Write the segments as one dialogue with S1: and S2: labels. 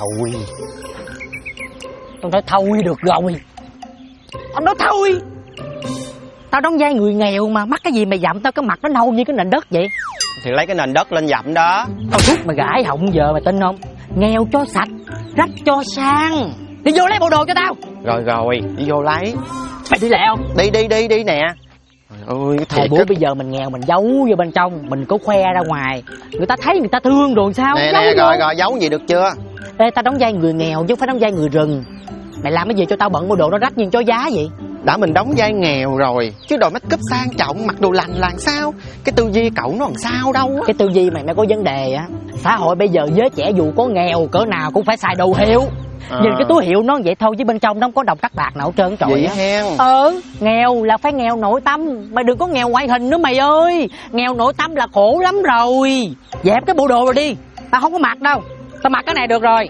S1: thôi.
S2: Tao nói thôi được rồi. Tao nói thôi. Tao đóng vai người nghèo mà, mắc cái gì mày dặm tao cái mặt nó nâu như cái nền đất vậy?
S1: Thì lấy cái nền đất lên dặm đó.
S2: Tao thúc mày gãi họng giờ mày tin không? Nghèo cho sạch, rách cho sang. Đi vô lấy bộ đồ cho tao.
S1: Rồi, đi vô lấy.
S2: Mày đi lẹ không?
S1: Đi nè. Ôi,
S2: Thời buổi bây giờ mình nghèo mình giấu vô bên trong, mình có khoe ra ngoài, người ta thấy người ta thương rồi sao?
S1: Nè, rồi giấu gì được chưa?
S2: Ê, tao đóng vai người nghèo chứ không phải đóng vai người rừng. Mày làm cái gì cho tao bận bộ đồ nó rách như chó giá vậy?
S1: Đã mình đóng vai nghèo rồi, chứ đồ make up sang trọng, mặc đồ lành là sao? Cái tư duy cậu nó làm sao đâu á.
S2: Cái tư duy mày có vấn đề á. Xã hội bây giờ giới trẻ dù có nghèo cỡ nào cũng phải xài đồ hiệu. Nhìn cái túi hiệu nó vậy thôi chứ bên trong nó không có đồng cắt bạc nào hết trơn trọi
S1: vậy
S2: á.
S1: hen.
S2: Nghèo là phải nghèo nội tâm. Mày đừng có nghèo ngoại hình nữa mày ơi. Nghèo nội tâm là khổ lắm rồi. Dẹp cái bộ đồ rồi đi. Tao không có mặc đâu. Tao mặc cái này được rồi.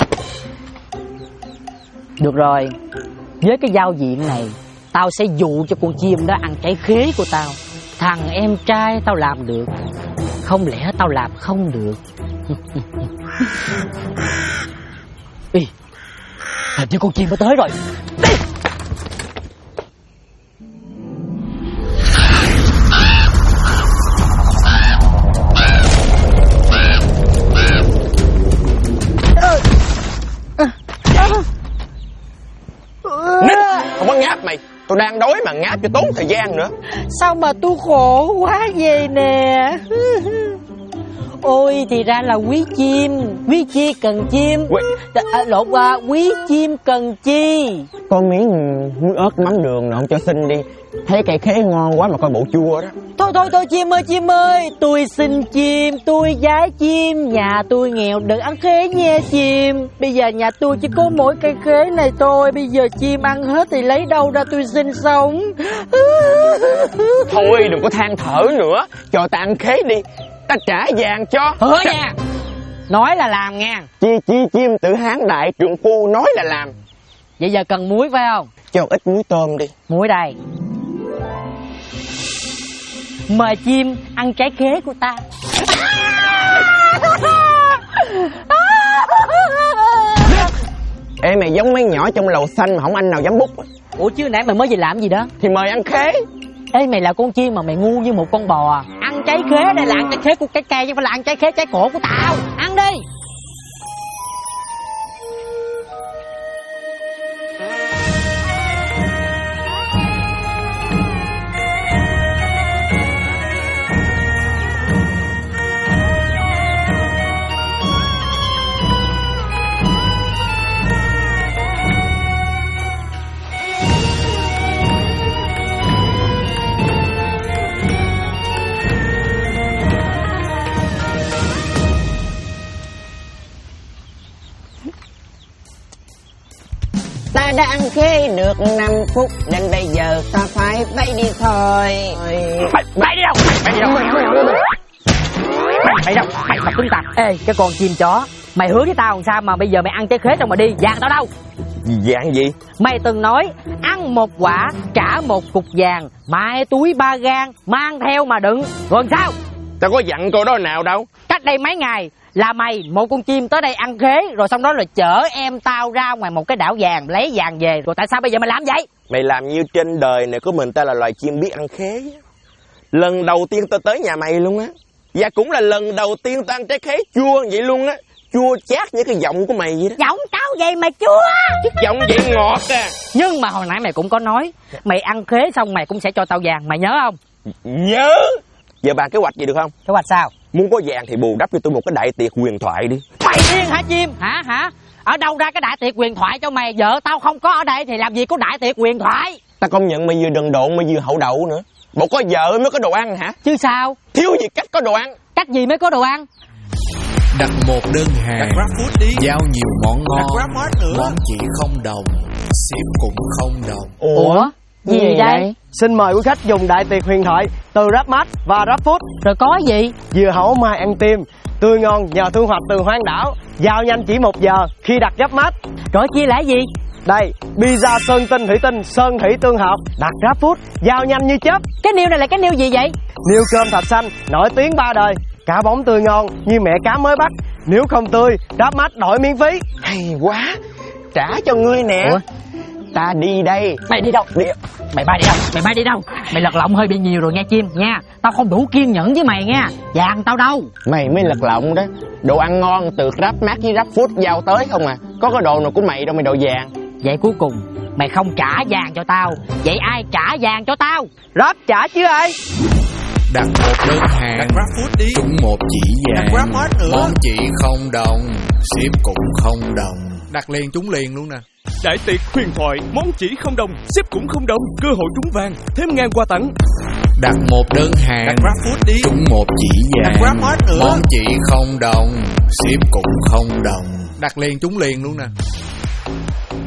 S2: Được rồi. Với cái giao diện này, tao sẽ dụ cho con chim đó ăn trái khế của tao. Thằng em trai tao làm được, không lẽ tao làm không được? Ê, hình như con chim nó tới rồi. Đi.
S1: Nít, không có ngáp mày. Tôi đang đói mà ngáp cho tốn thời gian nữa.
S2: Sao mà tôi khổ quá vậy nè. Ôi thì ra là quý chim. Quý chi cần chim. Quý chim cần chi.
S1: Có miếng muối ớt mắm đường nào không cho xin đi. Thấy cây khế ngon quá mà coi bộ chua đó.
S2: Thôi chim ơi. Tôi xin chim, tôi giá chim. Nhà tôi nghèo đừng ăn khế nha chim. Bây giờ nhà tôi chỉ có mỗi cây khế này thôi. Bây giờ chim ăn hết thì lấy đâu ra tôi sinh sống.
S1: Thôi đừng có than thở nữa. Cho ta ăn khế đi. Ta trả vàng cho.
S2: Hứa nha. Nói là làm nha.
S1: Chim tự hán đại trượng phu nói là làm.
S2: Vậy giờ cần muối phải không?
S1: Cho ít muối tôm đi.
S2: Muối đây. Mời chim ăn trái khế của ta.
S1: Ê mày giống mấy nhỏ trong lầu xanh mà không anh nào dám bút.
S2: Ủa chứ nãy mày mới về làm gì đó?
S1: Thì mời ăn khế.
S2: Ê mày là con chim mà mày ngu như một con bò. Ăn trái khế đây là ăn trái khế của cái cây chứ không phải là ăn trái khế trái cổ của tao. Ăn đi.
S3: Ta đã ăn khế được 5 phút nên bây giờ ta phải bay đi thôi.
S2: Bay đi đâu? Bay đi đâu? Mày tập cứng tặc. Ê cái con chim chó, mày hứa với tao làm sao mà bây giờ mày ăn trái khế xong mà đi? Vàng tao đâu?
S1: Vàng gì?
S2: Mày từng nói ăn một quả trả một cục vàng, mai túi 3 gang mang theo mà đựng. Rồi sao?
S1: Tao có dặn câu đó nào đâu.
S2: Cách đây mấy ngày là mày một con chim tới đây ăn khế, rồi xong đó là chở em tao ra ngoài một cái đảo vàng lấy vàng về. Rồi tại sao bây giờ mày làm vậy?
S1: Mày làm như trên đời này của mình ta là loài chim biết ăn khế. Lần đầu tiên tao tới nhà mày luôn á. Và cũng là lần đầu tiên tao ăn trái khế chua vậy luôn á. Chua chát như cái giọng của mày vậy đó.
S2: Giọng tao vậy mà chua.
S1: Giọng vậy ngọt à.
S2: Nhưng mà hồi nãy mày cũng có nói mày ăn khế xong mày cũng sẽ cho tao vàng, mày nhớ không?
S1: Nhớ. Giờ bàn kế hoạch gì được không?
S2: Kế hoạch sao?
S1: Muốn có vàng thì bù đắp cho tôi một cái đại tiệc huyền thoại đi.
S2: Mày điên hả chim? Hả? Ở đâu ra cái đại tiệc huyền thoại cho mày? Vợ tao không có ở đây thì làm gì có đại tiệc huyền thoại?
S1: Ta công nhận mày vừa đần độn mày vừa hậu đậu nữa. Bộ có vợ mới có đồ ăn hả?
S2: Chứ sao?
S1: Thiếu gì cách có đồ ăn.
S2: Cách gì mới có đồ ăn?
S4: Đặt một đơn hàng,
S5: đặt GrabFood đi.
S4: giao nhiều món ngon,
S5: đặt GrabMart nữa.
S4: món chỉ không đồng, ship cũng không đồng.
S2: Ủa? Gì đây?
S6: Xin mời quý khách dùng đại tiệc huyền thoại từ GrabMart và GrabFood.
S2: Rồi có gì?
S6: Dưa hấu mai ăn tim, tươi ngon nhờ thu hoạch từ hoang đảo, giao nhanh chỉ 1 giờ khi đặt GrabMart.
S2: Rồi chia lãi gì?
S6: Đây, pizza sơn tinh thủy tinh, sơn thủy tương hợp, đặt GrabFood, giao nhanh như chớp.
S2: Cái niêu này là cái niêu gì vậy?
S6: Niêu cơm thạch xanh, nổi tiếng 3 đời, cá bóng tươi ngon như mẹ cá mới bắt, Nếu không tươi, Grab Max đổi miễn phí.
S1: Hay quá, trả cho ngươi nè.
S2: Ủa?
S1: Ta đi đây.
S2: Mày đi đâu? Mày bay đi đâu? Mày bay đi đâu? Mày lật lọng hơi bị nhiều rồi nha chim nha. Tao không đủ kiên nhẫn với mày nha. Vàng tao đâu?
S1: Mày mới lật lọng đó. Đồ ăn ngon từ Grab Max với Grab Food giao tới không à. Có cái đồ nào của mày đâu mày đồ vàng.
S2: Vậy cuối cùng mày không trả vàng cho tao. Vậy ai trả vàng cho tao?
S6: Grab trả chứ ai.
S4: Đặt một đơn hàng,
S5: đặt GrabFood đi,
S4: trúng một chỉ
S5: đặt
S4: vàng,
S5: GrabMart nữa,
S4: món chỉ $0, ship cũng $0.
S5: đặt liền trúng liền luôn nè.
S7: Đại tiệc huyền thoại, món chỉ $0, ship cũng $0, cơ hội trúng vàng, thêm ngàn quà tặng.
S4: Đặt một đơn hàng,
S5: đặt GrabFood đi,
S4: trúng một chỉ
S5: đặt
S4: vàng,
S5: GrabMart nữa,
S4: món chỉ $0, ship cũng $0.
S5: đặt liền trúng liền luôn nè.